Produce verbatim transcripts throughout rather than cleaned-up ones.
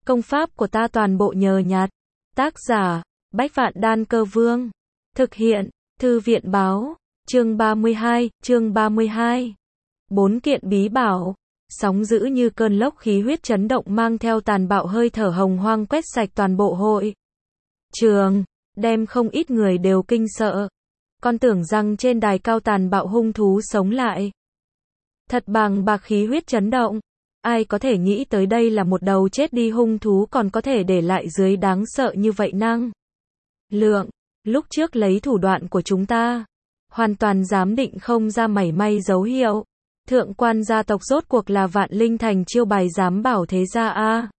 Công pháp của ta toàn bộ nhờ nhặt. Tác giả, Bách Vạn Đan Cơ Vương. Thực hiện, Thư viện Báo. Chương ba mươi hai, chương ba mươi hai. Bốn kiện bí bảo. Sóng dữ như cơn lốc, khí huyết chấn động mang theo tàn bạo hơi thở hồng hoang quét sạch toàn bộ hội trường, đem không ít người đều kinh sợ. Con tưởng rằng trên đài cao tàn bạo hung thú sống lại. Thật bàng bạc khí huyết chấn động. Ai có thể nghĩ tới đây là một đầu chết đi hung thú còn có thể để lại dưới đáng sợ như vậy năng lượng. Lúc trước lấy thủ đoạn của chúng ta, hoàn toàn giám định không ra mảy may dấu hiệu. Thượng quan gia tộc rốt cuộc là Vạn Linh Thành chiêu bài giám bảo thế gia a.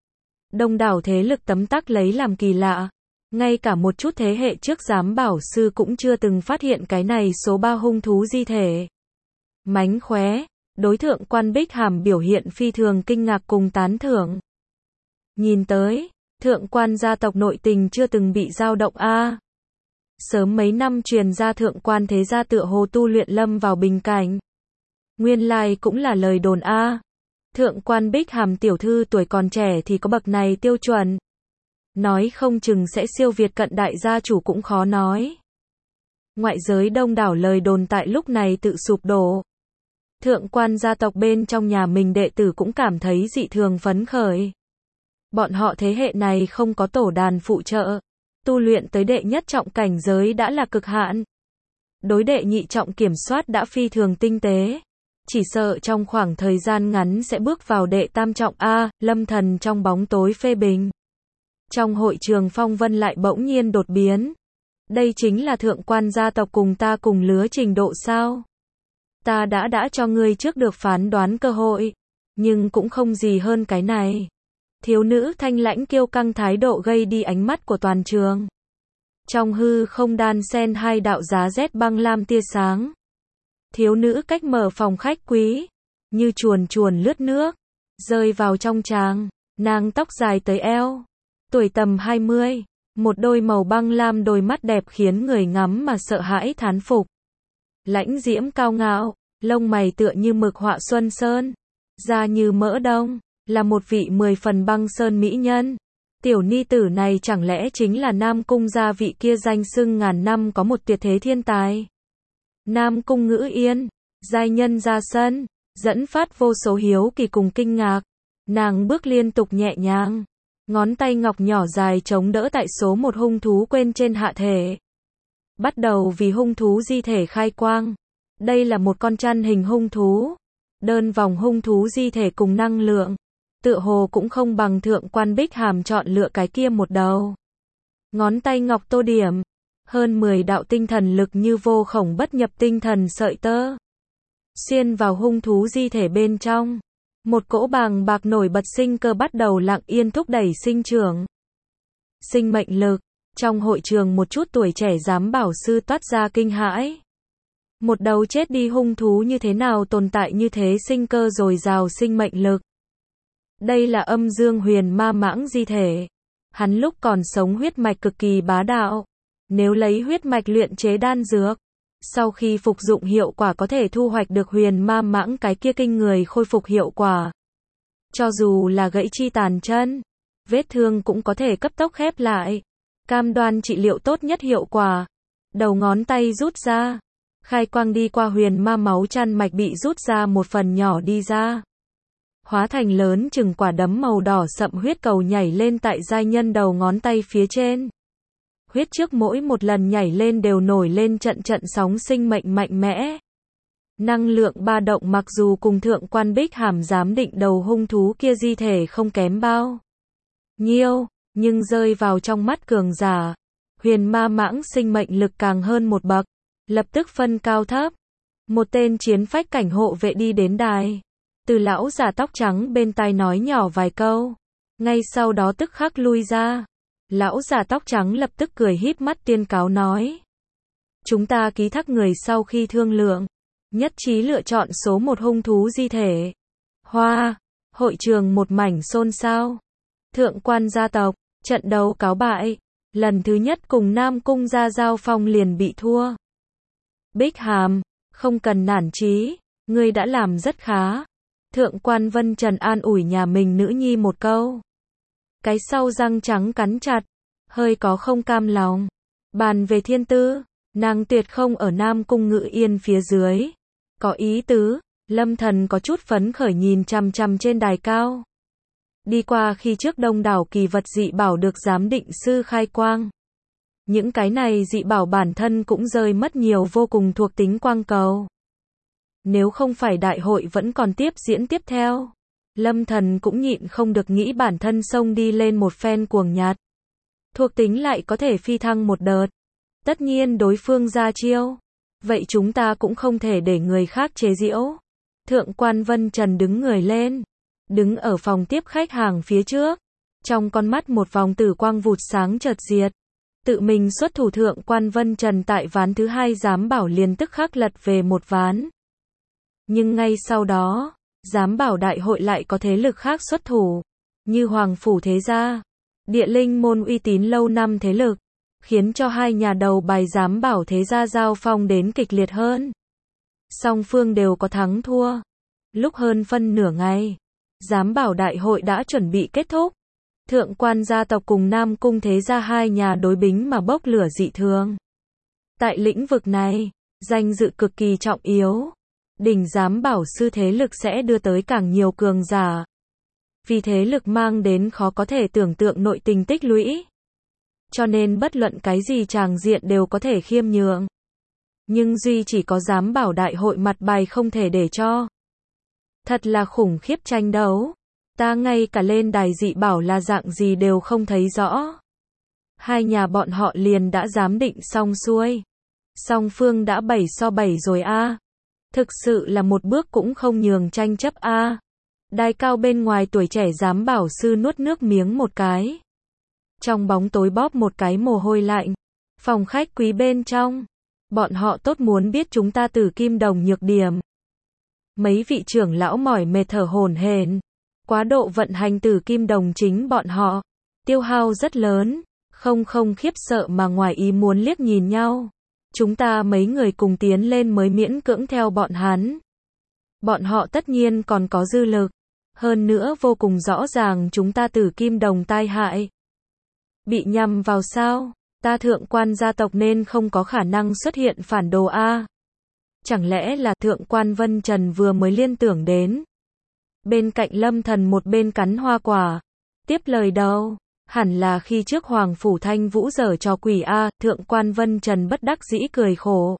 Đông đảo thế lực tấm tắc lấy làm kỳ lạ. Ngay cả một chút thế hệ trước giám bảo sư cũng chưa từng phát hiện cái này số ba hung thú di thể. Mánh khóe, đối thượng quan Bích Hàm biểu hiện phi thường kinh ngạc cùng tán thưởng. Nhìn tới, thượng quan gia tộc nội tình chưa từng bị dao động a. Sớm mấy năm truyền ra thượng quan thế gia tựa hồ tu luyện lâm vào bình cảnh. Nguyên lai cũng là lời đồn a. Thượng quan Bích Hàm tiểu thư tuổi còn trẻ thì có bậc này tiêu chuẩn. Nói không chừng sẽ siêu việt cận đại gia chủ cũng khó nói. Ngoại giới đông đảo lời đồn tại lúc này tự sụp đổ. Thượng quan gia tộc bên trong nhà mình đệ tử cũng cảm thấy dị thường phấn khởi. Bọn họ thế hệ này không có tổ đàn phụ trợ. Tu luyện tới đệ nhất trọng cảnh giới đã là cực hạn. Đối đệ nhị trọng kiểm soát đã phi thường tinh tế. Chỉ sợ trong khoảng thời gian ngắn sẽ bước vào đệ tam trọng A, Lâm Thần trong bóng tối phê bình. Trong hội trường phong vân lại bỗng nhiên đột biến. Đây chính là thượng quan gia tộc cùng ta cùng lứa trình độ sao? Ta đã đã cho ngươi trước được phán đoán cơ hội. Nhưng cũng không gì hơn cái này. Thiếu nữ thanh lãnh kiêu căng thái độ gây đi ánh mắt của toàn trường. Trong hư không đan sen hai đạo giá rét băng lam tia sáng. Thiếu nữ cách mở phòng khách quý, như chuồn chuồn lướt nước, rơi vào trong tràng, nàng tóc dài tới eo, tuổi tầm hai mươi, một đôi màu băng lam đôi mắt đẹp khiến người ngắm mà sợ hãi thán phục. Lãnh diễm cao ngạo, lông mày tựa như mực họa xuân sơn, da như mỡ đông, là một vị mười phần băng sơn mỹ nhân. Tiểu ni tử này chẳng lẽ chính là Nam Cung gia vị kia danh xưng ngàn năm có một tuyệt thế thiên tài. Nam Cung Ngữ Yên, giai nhân ra sân, dẫn phát vô số hiếu kỳ cùng kinh ngạc. Nàng bước liên tục nhẹ nhàng, ngón tay ngọc nhỏ dài chống đỡ tại số một hung thú quên trên hạ thể. Bắt đầu vì hung thú di thể khai quang. Đây là một con chăn hình hung thú. Đơn vòng hung thú di thể cùng năng lượng, tựa hồ cũng không bằng thượng quan Bích Hàm chọn lựa cái kia một đầu. Ngón tay ngọc tô điểm. Hơn mười đạo tinh thần lực như vô khổng bất nhập tinh thần sợi tơ. Xuyên vào hung thú di thể bên trong. Một cỗ bàng bạc nổi bật sinh cơ bắt đầu lặng yên thúc đẩy sinh trưởng. Sinh mệnh lực. Trong hội trường một chút tuổi trẻ giám bảo sư toát ra kinh hãi. Một đầu chết đi hung thú như thế nào tồn tại như thế sinh cơ dồi dào sinh mệnh lực. Đây là âm dương huyền ma mãng di thể. Hắn lúc còn sống huyết mạch cực kỳ bá đạo. Nếu lấy huyết mạch luyện chế đan dược, sau khi phục dụng hiệu quả có thể thu hoạch được huyền ma mãng cái kia kinh người khôi phục hiệu quả. Cho dù là gãy chi tàn chân, vết thương cũng có thể cấp tốc khép lại. Cam đoan trị liệu tốt nhất hiệu quả. Đầu ngón tay rút ra. Khai quang đi qua huyền ma máu chăn mạch bị rút ra một phần nhỏ đi ra. Hóa thành lớn chừng quả đấm màu đỏ sậm huyết cầu nhảy lên tại giai nhân đầu ngón tay phía trên. Huyết trước mỗi một lần nhảy lên đều nổi lên trận trận sóng sinh mệnh mạnh mẽ. Năng lượng ba động mặc dù cùng thượng quan Bích Hàm giám định đầu hung thú kia di thể không kém bao nhiêu, nhưng rơi vào trong mắt cường giả, huyền ma mãng sinh mệnh lực càng hơn một bậc, lập tức phân cao thấp. Một tên chiến phách cảnh hộ vệ đi đến đài, từ lão già tóc trắng bên tai nói nhỏ vài câu, ngay sau đó tức khắc lui ra. Lão già tóc trắng lập tức cười híp mắt tuyên cáo nói. Chúng ta ký thác người sau khi thương lượng, nhất trí lựa chọn số một hung thú di thể. Hoa, hội trường một mảnh xôn xao. Thượng quan gia tộc, trận đấu cáo bại. Lần thứ nhất cùng Nam Cung gia giao phong liền bị thua. Bích Hàm, không cần nản chí, ngươi đã làm rất khá. Thượng quan Vân Trần an ủi nhà mình nữ nhi một câu. cái sau răng trắng cắn chặt, hơi có không cam lòng. Bàn về thiên tư, nàng tuyệt không ở Nam Cung Ngự Yên phía dưới. Có ý tứ, Lâm Thần có chút phấn khởi nhìn chằm chằm trên đài cao. Đi qua khi trước đông đảo kỳ vật dị bảo được giám định sư khai quang. Những cái này dị bảo bản thân cũng rơi mất nhiều vô cùng thuộc tính quang cầu. Nếu không phải đại hội vẫn còn tiếp diễn tiếp theo, Lâm Thần cũng nhịn không được nghĩ bản thân xông đi lên một phen cuồng nhạt. Thuộc tính lại có thể phi thăng một đợt. Tất nhiên đối phương ra chiêu. Vậy chúng ta cũng không thể để người khác chế giễu. Thượng quan Vân Trần đứng người lên. Đứng ở phòng tiếp khách hàng phía trước. Trong con mắt một vòng tử quang vụt sáng chợt diệt. Tự mình xuất thủ thượng quan Vân Trần tại ván thứ hai giám bảo liền tức khắc lật về một ván. Nhưng ngay sau đó, giám bảo đại hội lại có thế lực khác xuất thủ. Như Hoàng Phủ Thế Gia, Địa Linh môn uy tín lâu năm thế lực. Khiến cho hai nhà đầu bài giám bảo thế gia giao phong đến kịch liệt hơn. Song phương đều có thắng thua. Lúc hơn phân nửa ngày, giám bảo đại hội đã chuẩn bị kết thúc. Thượng quan gia tộc cùng Nam Cung thế gia hai nhà đối bính mà bốc lửa dị thường. Tại lĩnh vực này, danh dự cực kỳ trọng yếu. Đỉnh giám bảo sư thế lực sẽ đưa tới càng nhiều cường giả. Vì thế lực mang đến khó có thể tưởng tượng nội tình tích lũy. Cho nên bất luận cái gì tràng diện đều có thể khiêm nhường. Nhưng duy chỉ có giám bảo đại hội mặt bài không thể để cho. Thật là khủng khiếp tranh đấu. Ta ngay cả lên đài dị bảo là dạng gì đều không thấy rõ. Hai nhà bọn họ liền đã giám định xong xuôi. Song phương đã bảy so bảy rồi a. À. Thực sự là một bước cũng không nhường tranh chấp a. À. Đài cao bên ngoài tuổi trẻ giám bảo sư nuốt nước miếng một cái. Trong bóng tối bóp một cái mồ hôi lạnh. Phòng khách quý bên trong. Bọn họ tốt muốn biết chúng ta Tử Kim Đồng nhược điểm. Mấy vị trưởng lão mỏi mệt thở hổn hển. Quá độ vận hành Tử Kim Đồng chính bọn họ. Tiêu hao rất lớn. Không không khiếp sợ mà ngoài ý muốn liếc nhìn nhau. Chúng ta mấy người cùng tiến lên mới miễn cưỡng theo bọn hắn. Bọn họ tất nhiên còn có dư lực. Hơn nữa vô cùng rõ ràng chúng ta Tử Kim Đồng tai hại. Bị nhầm vào sao? Ta thượng quan gia tộc nên không có khả năng xuất hiện phản đồ a. Chẳng lẽ là thượng quan Vân Trần vừa mới liên tưởng đến. Bên cạnh Lâm Thần một bên cắn hoa quả. Tiếp lời đâu? Hẳn là khi trước Hoàng Phủ Thanh Vũ giở trò quỷ a. Thượng quan Vân Trần bất đắc dĩ cười khổ.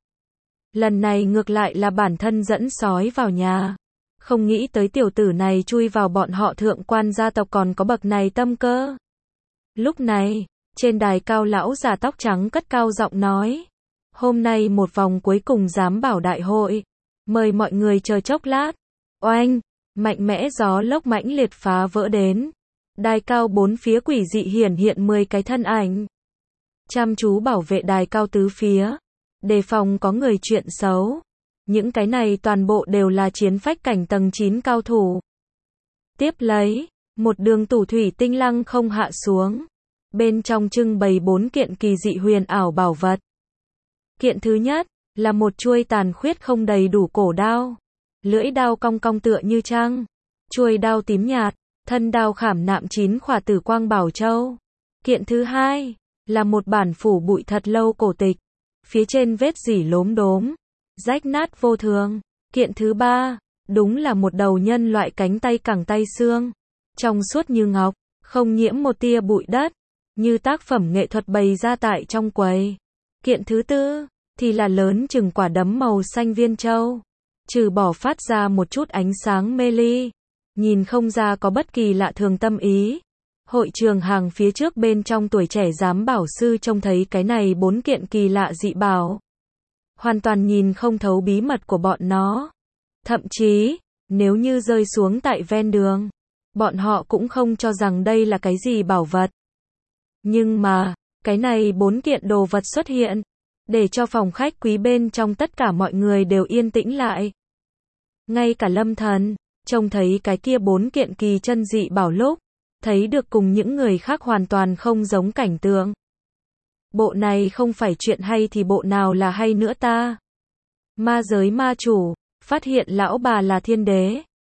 Lần này ngược lại là bản thân dẫn sói vào nhà. Không nghĩ tới tiểu tử này chui vào bọn họ thượng quan gia tộc còn có bậc này tâm cơ. Lúc này, trên đài cao lão già tóc trắng cất cao giọng nói. Hôm nay một vòng cuối cùng giám bảo đại hội. Mời mọi người chờ chốc lát. Oanh, mạnh mẽ gió lốc mãnh liệt phá vỡ đến. Đài cao bốn phía quỷ dị hiển hiện mười cái thân ảnh. Chăm chú bảo vệ đài cao tứ phía. Đề phòng có người chuyện xấu. Những cái này toàn bộ đều là chiến phách cảnh tầng chín cao thủ. Tiếp lấy, một đường tủ thủy tinh lăng không hạ xuống. Bên trong trưng bày bốn kiện kỳ dị huyền ảo bảo vật. Kiện thứ nhất, là một chuôi tàn khuyết không đầy đủ cổ đao. Lưỡi đao cong cong tựa như trăng. Chuôi đao tím nhạt, thân đao khảm nạm chín khỏa tử quang bảo châu. Kiện thứ hai, là một bản phủ bụi thật lâu cổ tịch. Phía trên vết rỉ lốm đốm, rách nát vô thường. Kiện thứ ba, đúng là một đầu nhân loại cánh tay cẳng tay xương. Trong suốt như ngọc, không nhiễm một tia bụi đất. Như tác phẩm nghệ thuật bày ra tại trong quầy. Kiện thứ tư, thì là lớn chừng quả đấm màu xanh viên châu. Trừ bỏ phát ra một chút ánh sáng mê ly. Nhìn không ra có bất kỳ lạ thường tâm ý. Hội trường hàng phía trước bên trong tuổi trẻ giám bảo sư trông thấy cái này bốn kiện kỳ lạ dị bảo. Hoàn toàn nhìn không thấu bí mật của bọn nó. Thậm chí, nếu như rơi xuống tại ven đường, bọn họ cũng không cho rằng đây là cái gì bảo vật. Nhưng mà, cái này bốn kiện đồ vật xuất hiện, để cho phòng khách quý bên trong tất cả mọi người đều yên tĩnh lại. Ngay cả Lâm Thần, trông thấy cái kia bốn kiện kỳ chân dị bảo lúc, thấy được cùng những người khác hoàn toàn không giống cảnh tượng. Bộ này không phải chuyện hay thì bộ nào là hay nữa ta? Ma giới ma chủ, phát hiện lão bà là thiên đế.